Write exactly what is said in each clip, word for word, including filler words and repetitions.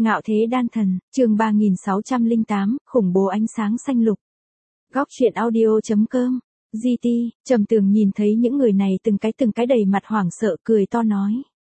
Ngạo thế đan thần, chương ba nghìn sáu trăm lẻ tám, khủng bố ánh sáng xanh lục. Góc truyện audio chấm com, giê tê, Trầm Tường nhìn thấy những người này từng cái từng cái đầy mặt hoảng sợ cười to nói.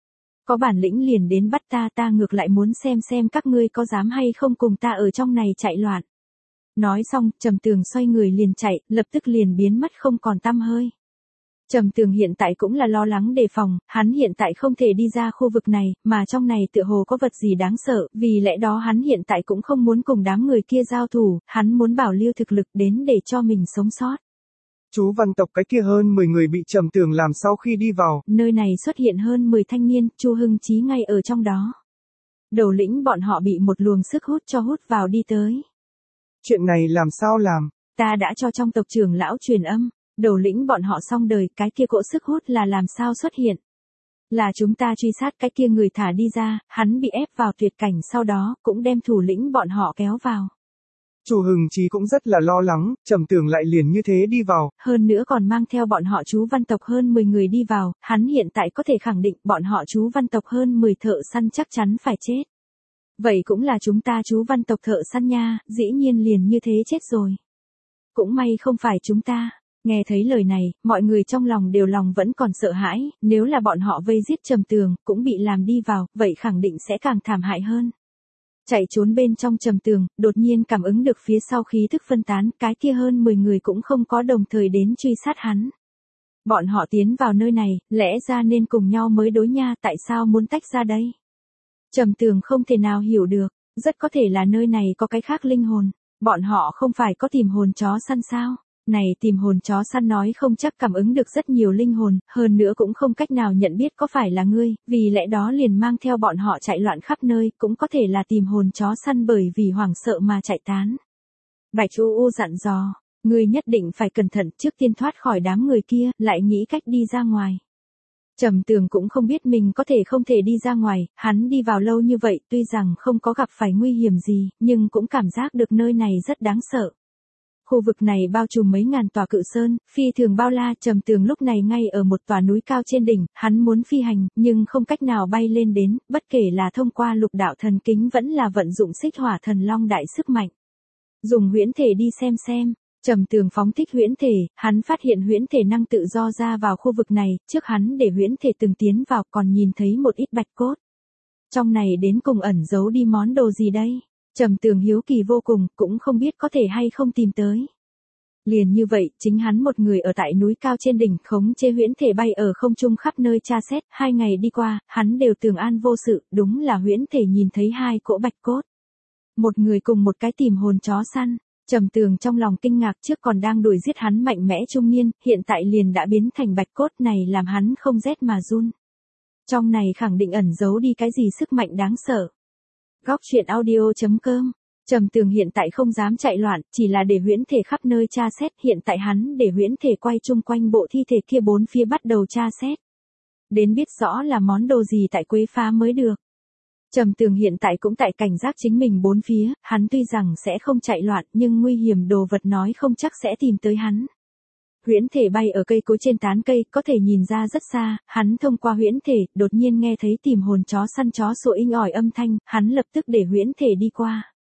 Có bản lĩnh liền đến bắt ta, ta ngược lại muốn xem xem các ngươi có dám hay không cùng ta ở trong này chạy loạn. Nói xong, Trầm Tường xoay người liền chạy, lập tức liền biến mất không còn tăm hơi. Trầm Tường hiện tại cũng là lo lắng đề phòng, hắn hiện tại không thể đi ra khu vực này, mà trong này tựa hồ có vật gì đáng sợ, vì lẽ đó hắn hiện tại cũng không muốn cùng đám người kia giao thủ, hắn muốn bảo lưu thực lực đến để cho mình sống sót. Chú văn tộc cái kia hơn mười người bị Trầm Tường làm sau khi đi vào. Nơi này xuất hiện hơn mười thanh niên, Chu Hưng Chí ngay ở trong đó. Đầu lĩnh bọn họ bị một luồng sức hút cho hút vào đi tới. Chuyện này làm sao làm? Ta đã cho trong tộc trưởng lão truyền âm. Đầu lĩnh bọn họ xong đời, cái kia cỗ sức hút là làm sao xuất hiện? Là chúng ta truy sát cái kia người thả đi ra, hắn bị ép vào tuyệt cảnh sau đó, cũng đem thủ lĩnh bọn họ kéo vào. Chu Hưng Chí cũng rất là lo lắng, Trầm Tường lại liền như thế đi vào. Hơn nữa còn mang theo bọn họ chú văn tộc hơn mười người đi vào, hắn hiện tại có thể khẳng định bọn họ chú văn tộc hơn mười thợ săn chắc chắn phải chết. Vậy cũng là chúng ta chú văn tộc thợ săn nha, dĩ nhiên liền như thế chết rồi. Cũng may không phải chúng ta. Nghe thấy lời này, mọi người trong lòng đều lòng vẫn còn sợ hãi, nếu là bọn họ vây giết Trầm Tường, cũng bị làm đi vào, vậy khẳng định sẽ càng thảm hại hơn. Chạy trốn bên trong Trầm Tường, đột nhiên cảm ứng được phía sau khí thức phân tán, cái kia hơn mười người cũng không có đồng thời đến truy sát hắn. Bọn họ tiến vào nơi này, lẽ ra nên cùng nhau mới đối nha, tại sao muốn tách ra đây? Trầm Tường không thể nào hiểu được, rất có thể là nơi này có cái khác linh hồn, bọn họ không phải có tìm hồn chó săn sao? Này tìm hồn chó săn nói không chắc cảm ứng được rất nhiều linh hồn, hơn nữa cũng không cách nào nhận biết có phải là ngươi, vì lẽ đó liền mang theo bọn họ chạy loạn khắp nơi, cũng có thể là tìm hồn chó săn bởi vì hoảng sợ mà chạy tán. Bạch U U dặn dò, ngươi nhất định phải cẩn thận trước tiên thoát khỏi đám người kia, lại nghĩ cách đi ra ngoài. Trầm Tường cũng không biết mình có thể không thể đi ra ngoài, hắn đi vào lâu như vậy tuy rằng không có gặp phải nguy hiểm gì, nhưng cũng cảm giác được nơi này rất đáng sợ. Khu vực này bao trùm mấy ngàn tòa cự sơn, phi thường bao la. Trầm Tường lúc này ngay ở một tòa núi cao trên đỉnh, hắn muốn phi hành, nhưng không cách nào bay lên đến, bất kể là thông qua lục đạo thần kính vẫn là vận dụng xích hỏa thần long đại sức mạnh. Dùng huyễn thể đi xem xem, Trầm Tường phóng thích huyễn thể, hắn phát hiện huyễn thể năng tự do ra vào khu vực này, trước hắn để huyễn thể từng tiến vào còn nhìn thấy một ít bạch cốt. Trong này đến cùng ẩn giấu đi món đồ gì đây? Trầm Tường hiếu kỳ vô cùng, cũng không biết có thể hay không tìm tới. Liền như vậy, chính hắn một người ở tại núi cao trên đỉnh, khống chế huyễn thể bay ở không trung khắp nơi tra xét, hai ngày đi qua, hắn đều tường an vô sự, đúng là huyễn thể nhìn thấy hai cỗ bạch cốt. Một người cùng một cái tìm hồn chó săn, Trầm Tường trong lòng kinh ngạc trước còn đang đuổi giết hắn mạnh mẽ trung niên, hiện tại liền đã biến thành bạch cốt này làm hắn không rét mà run. Trong này khẳng định ẩn giấu đi cái gì sức mạnh đáng sợ. Góc truyện audio chấm com, Trầm Tường hiện tại không dám chạy loạn, chỉ là để huyễn thể khắp nơi tra xét, hiện tại hắn để huyễn thể quay chung quanh bộ thi thể kia bốn phía bắt đầu tra xét. Đến biết rõ là món đồ gì tại quấy phá mới được. Trầm Tường hiện tại cũng tại cảnh giác chính mình bốn phía, hắn tuy rằng sẽ không chạy loạn nhưng nguy hiểm đồ vật nói không chắc sẽ tìm tới hắn. Huyễn thể bay ở cây cối trên tán cây, có thể nhìn ra rất xa, hắn thông qua huyễn thể, đột nhiên nghe thấy tìm hồn chó săn chó sủa inh ỏi âm thanh, hắn lập tức để huyễn thể đi qua.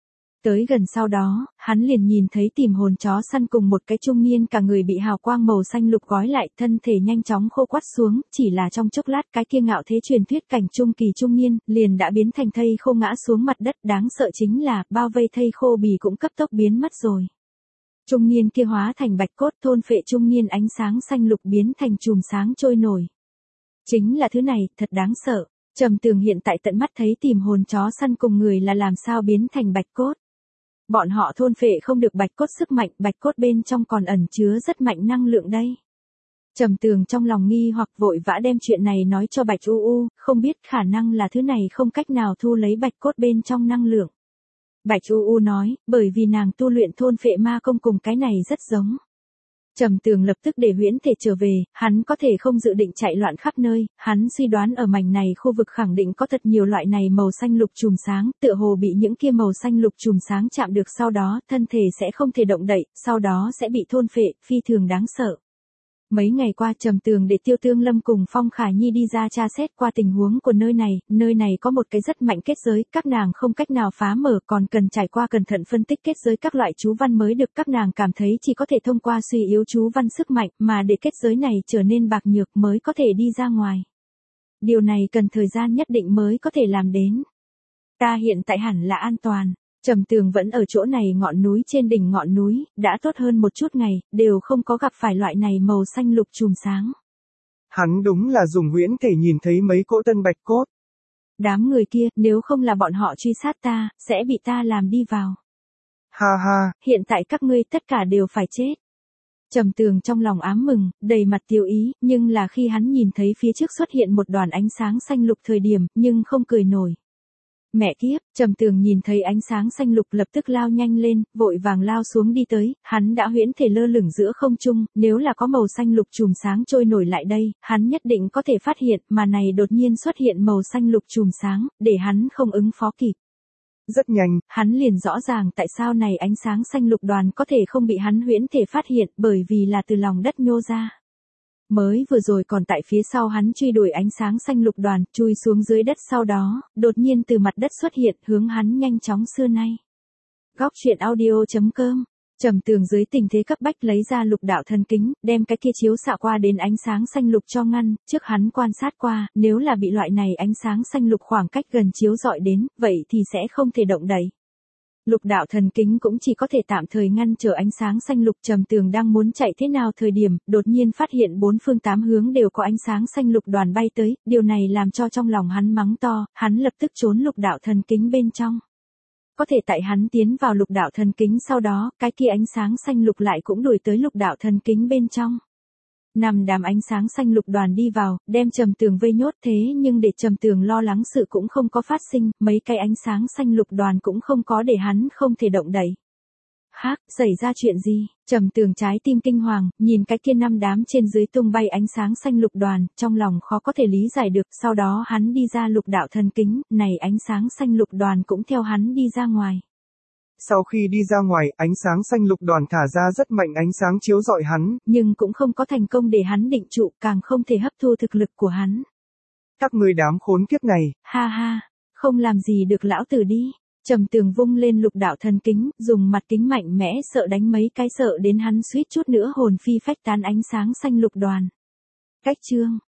Tới gần sau đó, hắn liền nhìn thấy tìm hồn chó săn cùng một cái trung niên cả người bị hào quang màu xanh lục gói lại, thân thể nhanh chóng khô quắt xuống, chỉ là trong chốc lát cái kia ngạo thế truyền thuyết cảnh trung kỳ trung niên, liền đã biến thành thây khô ngã xuống mặt đất, đáng sợ chính là, bao vây thây khô bì cũng cấp tốc biến mất rồi. Trung niên kia hóa thành bạch cốt thôn phệ trung niên ánh sáng xanh lục biến thành chùm sáng trôi nổi. Chính là thứ này, thật đáng sợ. Trầm Tường hiện tại tận mắt thấy tìm hồn chó săn cùng người là làm sao biến thành bạch cốt. Bọn họ thôn phệ không được bạch cốt sức mạnh, bạch cốt bên trong còn ẩn chứa rất mạnh năng lượng đây. Trầm Tường trong lòng nghi hoặc vội vã đem chuyện này nói cho Bạch U U, không biết khả năng là thứ này không cách nào thu lấy bạch cốt bên trong năng lượng. Bạch U U nói, bởi vì nàng tu luyện thôn phệ ma công cùng cái này rất giống. Trầm Tường lập tức để huyễn thể trở về, hắn có thể không dự định chạy loạn khắp nơi, hắn suy đoán ở mảnh này khu vực khẳng định có thật nhiều loại này màu xanh lục chùm sáng, tựa hồ bị những kia màu xanh lục chùm sáng chạm được sau đó, thân thể sẽ không thể động đậy, sau đó sẽ bị thôn phệ, phi thường đáng sợ. Mấy ngày qua Trầm Tường để Tiêu Tương Lâm cùng Phong Khả Nhi đi ra tra xét qua tình huống của nơi này, nơi này có một cái rất mạnh kết giới, các nàng không cách nào phá mở còn cần trải qua cẩn thận phân tích kết giới các loại chú văn mới được, các nàng cảm thấy chỉ có thể thông qua suy yếu chú văn sức mạnh mà để kết giới này trở nên bạc nhược mới có thể đi ra ngoài. Điều này cần thời gian nhất định mới có thể làm đến. Ta hiện tại hẳn là an toàn. Trầm Tường vẫn ở chỗ này ngọn núi trên đỉnh ngọn núi, đã tốt hơn một chút ngày, đều không có gặp phải loại này màu xanh lục chùm sáng. Hắn đúng là dùng huyễn thể nhìn thấy mấy cỗ tân bạch cốt. Đám người kia, nếu không là bọn họ truy sát ta, sẽ bị ta làm đi vào. Ha ha, hiện tại các ngươi tất cả đều phải chết. Trầm Tường trong lòng ám mừng, đầy mặt tiêu ý, nhưng là khi hắn nhìn thấy phía trước xuất hiện một đoàn ánh sáng xanh lục thời điểm, nhưng không cười nổi. Mẹ kiếp, Trầm Tường nhìn thấy ánh sáng xanh lục lập tức lao nhanh lên, vội vàng lao xuống đi tới, hắn đã huyễn thể lơ lửng giữa không trung, nếu là có màu xanh lục chùm sáng trôi nổi lại đây, hắn nhất định có thể phát hiện, mà này đột nhiên xuất hiện màu xanh lục chùm sáng, để hắn không ứng phó kịp. Rất nhanh, hắn liền rõ ràng tại sao này ánh sáng xanh lục đoàn có thể không bị hắn huyễn thể phát hiện, bởi vì là từ lòng đất nhô ra. Mới vừa rồi còn tại phía sau hắn truy đuổi ánh sáng xanh lục đoàn, chui xuống dưới đất sau đó, đột nhiên từ mặt đất xuất hiện, hướng hắn nhanh chóng xưa nay. Góc truyện audio chấm com. Trầm Tường dưới tình thế cấp bách lấy ra lục đạo thần kính, đem cái kia chiếu xạ qua đến ánh sáng xanh lục cho ngăn, trước hắn quan sát qua, nếu là bị loại này ánh sáng xanh lục khoảng cách gần chiếu dọi đến, vậy thì sẽ không thể động đậy. Lục đạo thần kính cũng chỉ có thể tạm thời ngăn trở ánh sáng xanh lục. Trầm Tường đang muốn chạy thế nào thời điểm, đột nhiên phát hiện bốn phương tám hướng đều có ánh sáng xanh lục đoàn bay tới, điều này làm cho trong lòng hắn mắng to, hắn lập tức trốn lục đạo thần kính bên trong. Có thể tại hắn tiến vào lục đạo thần kính sau đó, cái kia ánh sáng xanh lục lại cũng đuổi tới lục đạo thần kính bên trong. Năm đám ánh sáng xanh lục đoàn đi vào, đem Trầm Tường vây nhốt, thế nhưng để Trầm Tường lo lắng sự cũng không có phát sinh, mấy cái ánh sáng xanh lục đoàn cũng không có để hắn không thể động đậy. Hắc, xảy ra chuyện gì? Trầm Tường trái tim kinh hoàng, nhìn cái kia năm đám trên dưới tung bay ánh sáng xanh lục đoàn, trong lòng khó có thể lý giải được, sau đó hắn đi ra lục đạo thần kính, này ánh sáng xanh lục đoàn cũng theo hắn đi ra ngoài. Sau khi đi ra ngoài, ánh sáng xanh lục đoàn thả ra rất mạnh ánh sáng chiếu rọi hắn, nhưng cũng không có thành công để hắn định trụ, càng không thể hấp thu thực lực của hắn. Các ngươi đám khốn kiếp này. Ha ha, không làm gì được lão tử đi. Trầm Tường vung lên lục đạo thần kính, dùng mặt kính mạnh mẽ sợ đánh mấy cái sợ đến hắn suýt chút nữa hồn phi phách tán ánh sáng xanh lục đoàn. Cách chương